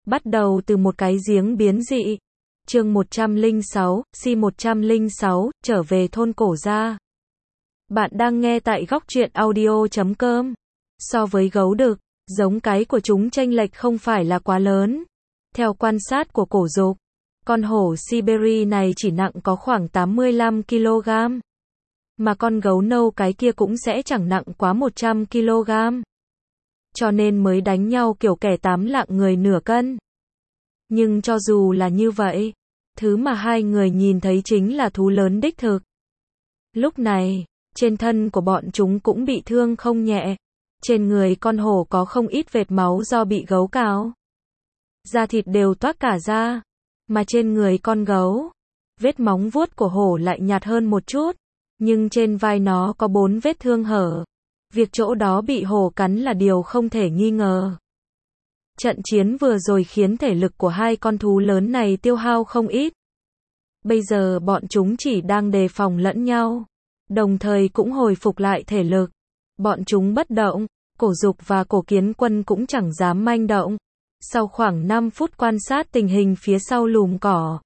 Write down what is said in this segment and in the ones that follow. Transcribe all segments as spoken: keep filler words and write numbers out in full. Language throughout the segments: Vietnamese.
Bắt đầu từ một cái giếng biến dị. Chương một trăm lẻ sáu, Si một trăm lẻ sáu, trở về thôn cổ gia. Bạn đang nghe tại góc truyện audio chấm com. So với gấu đực, giống cái của chúng chênh lệch không phải là quá lớn. Theo quan sát của Cổ Dục, con hổ Siberia này chỉ nặng có khoảng tám mươi lăm ki lô gam. Mà con gấu nâu cái kia cũng sẽ chẳng nặng quá một trăm ki lô gam. Cho nên mới đánh nhau kiểu kẻ tám lạng người nửa cân. Nhưng cho dù là như vậy, thứ mà hai người nhìn thấy chính là thú lớn đích thực. Lúc này, trên thân của bọn chúng cũng bị thương không nhẹ. Trên người con hổ có không ít vệt máu do bị gấu cào. Da thịt đều toát cả ra. Mà trên người con gấu, vết móng vuốt của hổ lại nhạt hơn một chút. Nhưng trên vai nó có bốn vết thương hở. Việc chỗ đó bị hổ cắn là điều không thể nghi ngờ. Trận chiến vừa rồi khiến thể lực của hai con thú lớn này tiêu hao không ít. Bây giờ bọn chúng chỉ đang đề phòng lẫn nhau, đồng thời cũng hồi phục lại thể lực. Bọn chúng bất động, Cổ Dục và Cổ Kiến Quân cũng chẳng dám manh động. Sau khoảng năm phút quan sát tình hình phía sau lùm cỏ,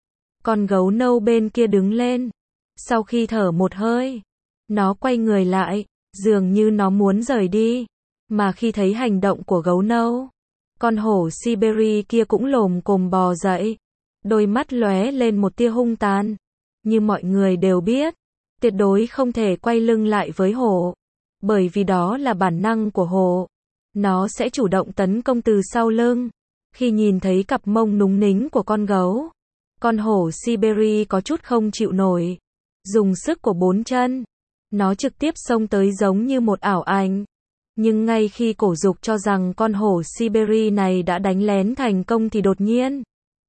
con gấu nâu bên kia đứng lên. Sau khi thở một hơi, nó quay người lại, dường như nó muốn rời đi. Mà khi thấy hành động của gấu nâu, con hổ Siberia kia cũng lồm cồm bò dậy, đôi mắt lóe lên một tia hung tàn. Như mọi người đều biết, tuyệt đối không thể quay lưng lại với hổ, bởi vì đó là bản năng của hổ. Nó sẽ chủ động tấn công từ sau lưng. Khi nhìn thấy cặp mông núng nính của con gấu, con hổ Siberia có chút không chịu nổi. Dùng sức của bốn chân, nó trực tiếp xông tới giống như một ảo ảnh. Nhưng ngay khi Cổ Dục cho rằng con hổ Siberia này đã đánh lén thành công thì đột nhiên,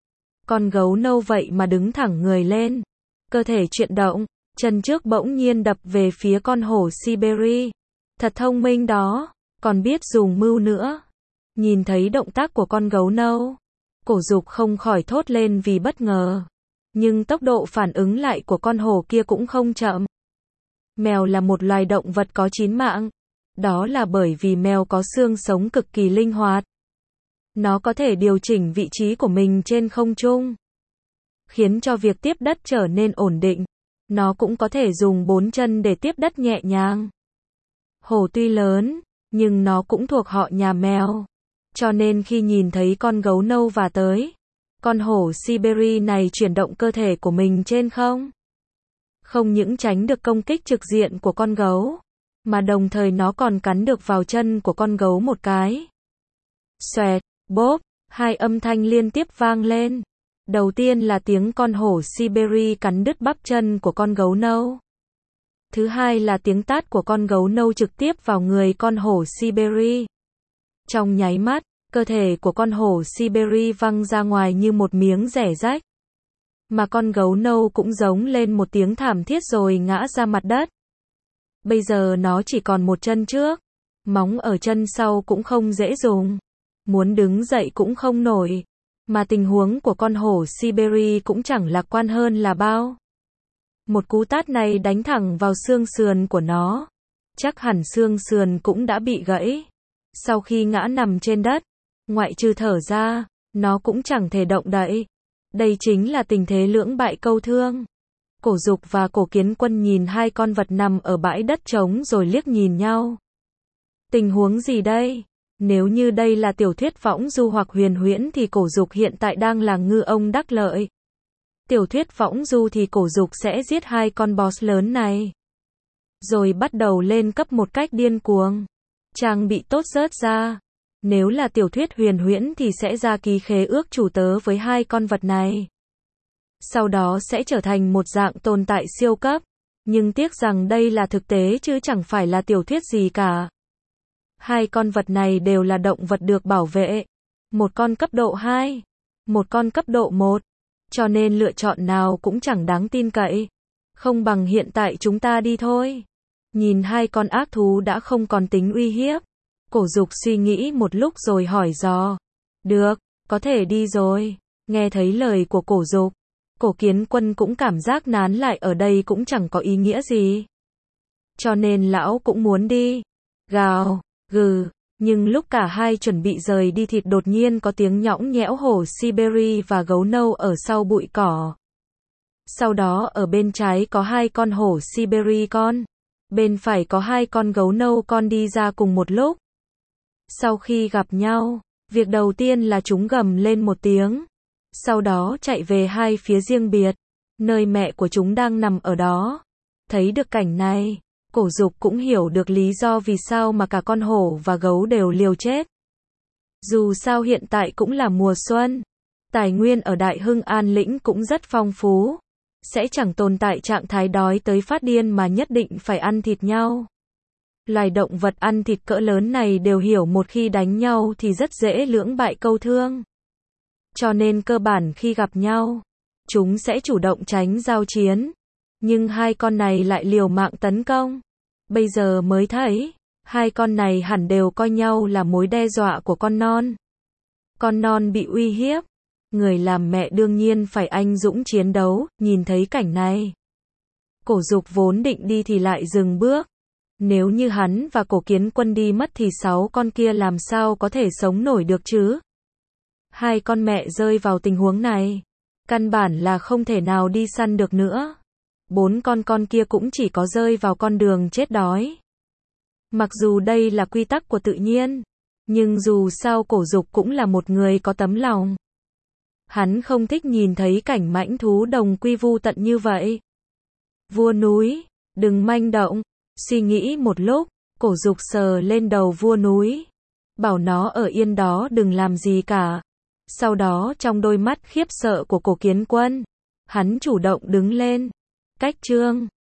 con gấu nâu vậy mà đứng thẳng người lên, cơ thể chuyển động, chân trước bỗng nhiên đập về phía con hổ Siberia. Thật thông minh đó, còn biết dùng mưu nữa. Nhìn thấy động tác của con gấu nâu, Cổ Dục không khỏi thốt lên vì bất ngờ. Nhưng tốc độ phản ứng lại của con hổ kia cũng không chậm. Mèo là một loài động vật có chín mạng. Đó là bởi vì mèo có xương sống cực kỳ linh hoạt. Nó có thể điều chỉnh vị trí của mình trên không trung, khiến cho việc tiếp đất trở nên ổn định. Nó cũng có thể dùng bốn chân để tiếp đất nhẹ nhàng. Hổ tuy lớn, nhưng nó cũng thuộc họ nhà mèo. Cho nên khi nhìn thấy con gấu nâu vả tới, con hổ Siberia này chuyển động cơ thể của mình trên không. Không những tránh được công kích trực diện của con gấu, mà đồng thời nó còn cắn được vào chân của con gấu một cái. Xoẹt, bốp, hai âm thanh liên tiếp vang lên. Đầu tiên là tiếng con hổ Siberia cắn đứt bắp chân của con gấu nâu. Thứ hai là tiếng tát của con gấu nâu trực tiếp vào người con hổ Siberia. Trong nháy mắt, cơ thể của con hổ Siberia văng ra ngoài như một miếng rẻ rách. Mà con gấu nâu cũng giống lên một tiếng thảm thiết rồi ngã ra mặt đất. Bây giờ nó chỉ còn một chân trước, móng ở chân sau cũng không dễ dùng. Muốn đứng dậy cũng không nổi. Mà tình huống của con hổ Siberia cũng chẳng lạc quan hơn là bao. Một cú tát này đánh thẳng vào xương sườn của nó. Chắc hẳn xương sườn cũng đã bị gãy. Sau khi ngã nằm trên đất, ngoại trừ thở ra, nó cũng chẳng thể động đậy. Đây chính là tình thế lưỡng bại câu thương. Cổ Dục và Cổ Kiến Quân nhìn hai con vật nằm ở bãi đất trống rồi liếc nhìn nhau. Tình huống gì đây? Nếu như đây là tiểu thuyết võng du hoặc huyền huyễn thì Cổ Dục hiện tại đang là ngư ông đắc lợi. Tiểu thuyết võng du thì Cổ Dục sẽ giết hai con boss lớn này, rồi bắt đầu lên cấp một cách điên cuồng. Trang bị tốt rớt ra. Nếu là tiểu thuyết huyền huyễn thì sẽ ra ký khế ước chủ tớ với hai con vật này. Sau đó sẽ trở thành một dạng tồn tại siêu cấp. Nhưng tiếc rằng đây là thực tế chứ chẳng phải là tiểu thuyết gì cả. Hai con vật này đều là động vật được bảo vệ. Một con cấp độ hai, một con cấp độ một. Cho nên lựa chọn nào cũng chẳng đáng tin cậy. Không bằng hiện tại chúng ta đi thôi. Nhìn hai con ác thú đã không còn tính uy hiếp, Cổ Dục suy nghĩ một lúc rồi hỏi dò. Được, có thể đi rồi. Nghe thấy lời của Cổ Dục, Cổ Kiến Quân cũng cảm giác nán lại ở đây cũng chẳng có ý nghĩa gì. Cho nên lão cũng muốn đi. Gào, gừ, Nhưng lúc cả hai chuẩn bị rời đi thì đột nhiên có tiếng nhõng nhẽo hổ Siberia và gấu nâu ở sau bụi cỏ. Sau đó ở bên trái có hai con hổ Siberia con, bên phải có hai con gấu nâu con đi ra cùng một lúc. Sau khi gặp nhau, việc đầu tiên là chúng gầm lên một tiếng, sau đó chạy về hai phía riêng biệt, nơi mẹ của chúng đang nằm ở đó. Thấy được cảnh này, Cổ Dục cũng hiểu được lý do vì sao mà cả con hổ và gấu đều liều chết. Dù sao hiện tại cũng là mùa xuân, tài nguyên ở Đại Hưng An lĩnh cũng rất phong phú, sẽ chẳng tồn tại trạng thái đói tới phát điên mà nhất định phải ăn thịt nhau. Loài động vật ăn thịt cỡ lớn này đều hiểu một khi đánh nhau thì rất dễ lưỡng bại câu thương. Cho nên cơ bản khi gặp nhau, chúng sẽ chủ động tránh giao chiến. Nhưng hai con này lại liều mạng tấn công. Bây giờ mới thấy, hai con này hẳn đều coi nhau là mối đe dọa của con non. Con non bị uy hiếp, người làm mẹ đương nhiên phải anh dũng chiến đấu. Nhìn thấy cảnh này, Cổ Dục vốn định đi thì lại dừng bước. Nếu như hắn và Cổ Kiến Quân đi mất thì sáu con kia làm sao có thể sống nổi được chứ? Hai con mẹ rơi vào tình huống này, căn bản là không thể nào đi săn được nữa. Bốn con con kia cũng chỉ có rơi vào con đường chết đói. Mặc dù đây là quy tắc của tự nhiên, nhưng dù sao Cổ Dục cũng là một người có tấm lòng. Hắn không thích nhìn thấy cảnh mãnh thú đồng quy vu tận như vậy. Vua núi, đừng manh động. Suy nghĩ một lúc, Cổ Dục sờ lên đầu vua núi, bảo nó ở yên đó đừng làm gì cả. Sau đó trong đôi mắt khiếp sợ của Cổ Kiến Quân, hắn chủ động đứng lên. Cách chương